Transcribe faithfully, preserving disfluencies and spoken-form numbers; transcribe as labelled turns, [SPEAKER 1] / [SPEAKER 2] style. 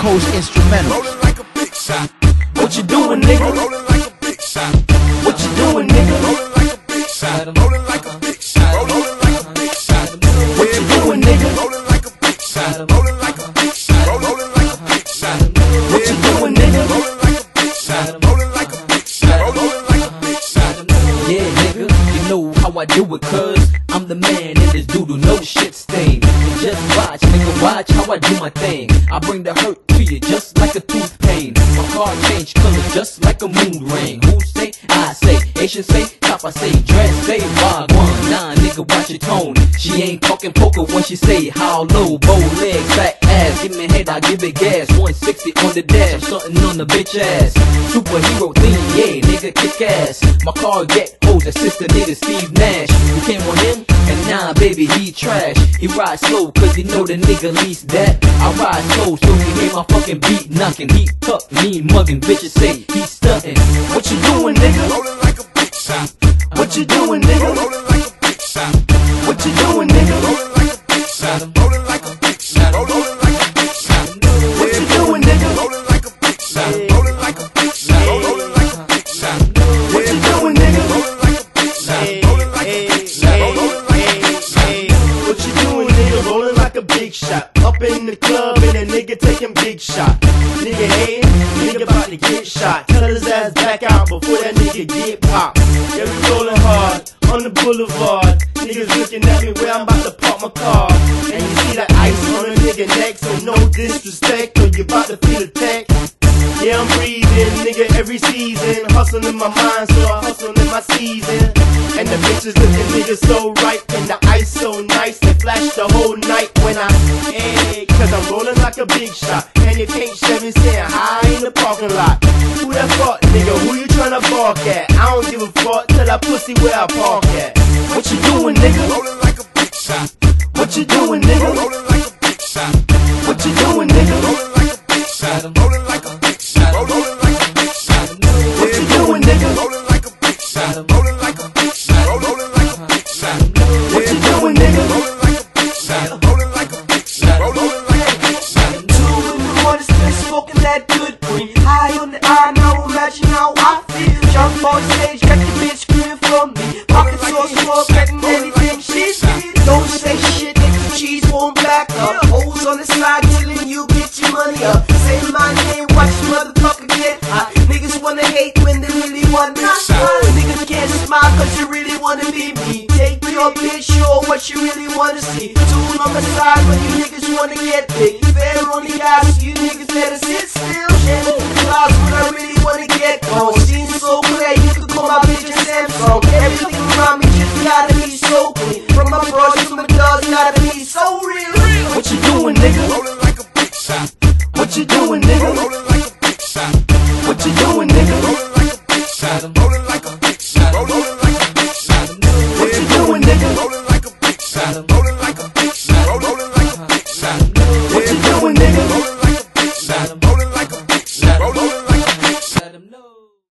[SPEAKER 1] Coast instrumental.
[SPEAKER 2] Rolling like a big shot.
[SPEAKER 3] What you doing, nigga?
[SPEAKER 2] Rolling like a big shot.
[SPEAKER 3] What you doing, nigga?
[SPEAKER 2] Rolling like a big shot. Rolling like a big shot. Rolling like a big shot.
[SPEAKER 3] What you doing, nigga?
[SPEAKER 2] Rolling like a big shot. Rolling like a big shot. Rolling like a big shot.
[SPEAKER 3] What you doing, nigga?
[SPEAKER 2] Rolling like a big shot. Rolling like a big shot. Rolling like a big shot.
[SPEAKER 3] Yeah, nigga, you know how I do it, cuz I'm the man in this doodle, no shit stain. And just watch, nigga, watch how I do my thing. I bring the hurt to you just like a tooth pain. My car change color just like a moon ring. Who say? I say. Asian say, top I say, dress say, wagwan. Nah, nigga, watch your tone. She ain't talking poker when she say how low, bow legs, fat ass. Give me head, I give it gas. one sixty on the dash, something on the bitch ass. Superhero theme, yeah, nigga, kick ass. My car get hoes, sister nigga Steve Nash. You came on him, and nah, baby, he trash. He ride slow, cause he know the nigga least that. I ride slow, so he hear my fucking beat knocking. He tuck, mean mugging, bitches say he stunting. What you doing, nigga?
[SPEAKER 2] Rolling like a big shot.
[SPEAKER 3] What you doing, nigga?
[SPEAKER 2] Rolling like a big shot.
[SPEAKER 3] What you doing, nigga?
[SPEAKER 2] Rolling like a big shot. Rolling like a big shot. Rolling like a big shot.
[SPEAKER 3] What you doing, nigga?
[SPEAKER 2] Rolling like a big shot. Rolling like a big shot. Rolling like a big shot.
[SPEAKER 3] What you doing, nigga?
[SPEAKER 2] Rolling like a big shot. Rolling like a big shot. Rolling like a big shot.
[SPEAKER 4] What you doing, nigga? Rolling like a big shot. Up in the club and a nigga taking big shot. Nigga hating, nigga about to get shot. Tell his ass back out before that nigga get popped. Yeah, we rolling hard on the boulevard. Niggas looking at me where I'm about to park my car. And you see the ice on a nigga neck, so no disrespect or you about to feel attacked. Yeah, I'm breathing, nigga, every season. Hustling in my mind, so I hustle in my season. And the bitches looking nigga so right, and the ice so nice. They flash the whole night when I, hey, cause I'm rolling like a big shot. And you can't shove me saying hi in the parking lot. Who that fuck, nigga, who you tryna bark at? I don't give a fuck till I pussy where I park at.
[SPEAKER 3] What you doing, nigga?
[SPEAKER 2] Rolling like a big shot.
[SPEAKER 3] What you doing, nigga?
[SPEAKER 2] Rolling like a big shot.
[SPEAKER 3] What you doing, nigga?
[SPEAKER 2] Rolling like a big shot. Rolling like a big shot. Rolling like a big shot.
[SPEAKER 3] What you doing, nigga?
[SPEAKER 2] Rolling like a big shot. Rolling like a big shot. Rolling like a big shot.
[SPEAKER 3] What you doing, nigga?
[SPEAKER 2] Rolling like a big shot. Rolling like a big shot. Rolling like a big shot.
[SPEAKER 5] Two in the morning, still smoking that good green. High on the eye, now imagine how I feel. Jump on stage, got the bitch screaming for me. Pocket so small, getting anything she sees. Don't say shit if the cheese won't back up. Hoes on the side, telling you get your money up. Say my name, watch the motherfucker get hot. Niggas wanna hate when they really want not. Niggas can't smile cause you really wanna be me. Take your bitch, show what you really wanna see. Tool on the side when you niggas wanna get big. Fair on the eyes, you niggas better sit still. Shit in the clouds when I really wanna get gone. Seems so clear, you can call my bitch a Samsung. Everything around me just gotta be so clean. From my bros to my dogs, gotta be so real.
[SPEAKER 3] What you doing, nigga?
[SPEAKER 2] Rolling like a big shot.
[SPEAKER 3] What you doing, nigga?
[SPEAKER 2] Rolling like a big shot.
[SPEAKER 3] What you doing, nigga?
[SPEAKER 2] Rolling like a big shot. Rolling like a big shot. Rolling like a big shot.
[SPEAKER 3] What you doing, nigga?
[SPEAKER 2] Rolling like a big shot. Rolling